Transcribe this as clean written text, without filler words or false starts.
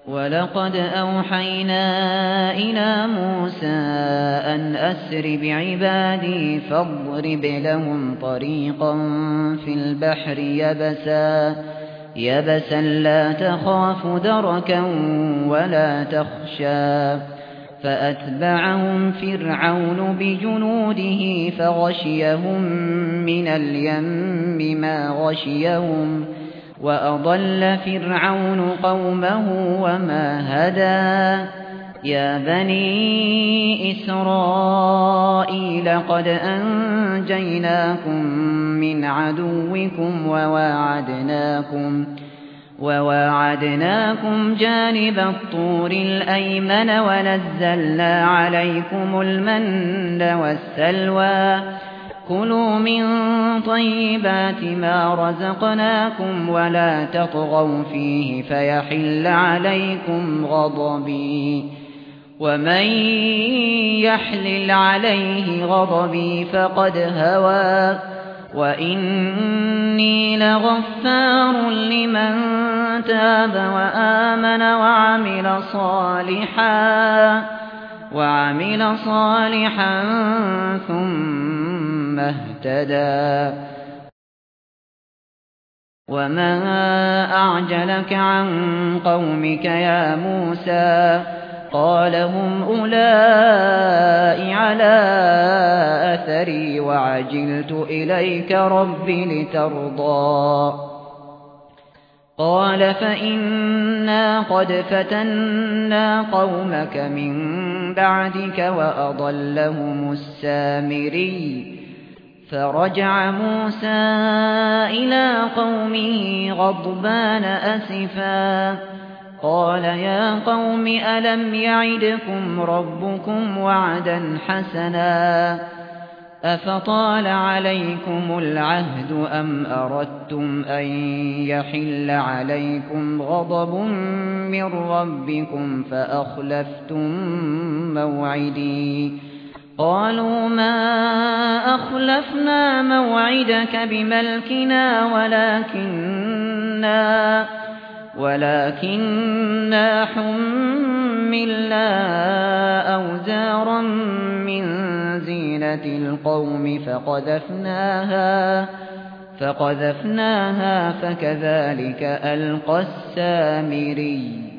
وَلَقَدْ أَوْحَيْنَا إِلَى مُوسَىٰ أَنْ أَسْرِ بِعِبَادِي فَاضْرِبْ لَهُمْ طَرِيقًا فِي الْبَحْرِ يَبَسًا لَّا تَخَافُ دَرَكًا وَلَا تَخْشَىٰ فَأَتْبَعَهُمْ فِرْعَوْنُ بِجُنُودِهِ فَغَشِيَهُم مِّنَ الْيَمِّ مَا غَشِيَهُمْ وَأَضَلَّ فِرْعَوْنُ قَوْمَهُ وَمَا هَدَىٰ يَا بَنِي إِسْرَائِيلَ قَدْ أَنجَيْنَاكُم مِّنْ عَدُوِّكُمْ وَوَاعَدْنَاكُمْ جَانِبَ الطُّورِ الْأَيْمَنَ وَنَزَّلْنَا عَلَيْكُمُ الْمَنَّ وَالسَّلْوَىٰ كُلُوا مِن طَيِّبَاتِ مَا رَزَقْنَاكُمْ وَلَا تَطْغَوْا فِيهِ فَيَحِلَّ عَلَيْكُمْ غَضَبِي وَمَن يَحْلِلْ عَلَيْهِ غَضَبِي فَقَدْ هَوَىٰ وَإِنِّي لَغَفَّارٌ لِّمَن تَابَ وَآمَنَ وَعَمِلَ صَالِحًا ثُمَّ اهْتَدَىٰ وَمَا أَعْجَلَكَ عَن قَوْمِكَ يَا مُوسَىٰ قَالَ هُمْ أُولَاءِ عَلَىٰ أَثَرِي وَعَجِلْتُ إِلَيْكَ رَبِّ لِتَرْضَىٰ قَالَ فَإِنَّا قَدْ فَتَنَّا قَوْمَكَ مِن بَعْدِكَ وَأَضَلَّهُمُ السَّامِرِيُّ فَرَجَعَ مُوسَىٰ إِلَىٰ قَوْمِهِ غَضْبَانَ أَسِفًا قَالَ يَا قَوْمِ أَلَمْ يَعِدْكُمْ رَبُّكُمْ وَعْدًا حَسَنًا أَفَطَالَ عَلَيْكُمُ الْعَهْدُ أَمْ أَرَدتُّمْ أَن يَحِلَّ عَلَيْكُمْ غَضَبٌ مِّن رَّبِّكُمْ فَأَخْلَفْتُم مَّوْعِدِي قَالُوا مَا أَخْلَفْنَا مَوْعِدَكَ بِمَلْكِنَا وَلَكِنَّا حُمِّلْنَا أَوْزَارًا مِّن زِينَةِ الْقَوْمِ فَقَذَفْنَاهَا فَكَذَٰلِكَ أَلْقَى السَّامِرِيُّ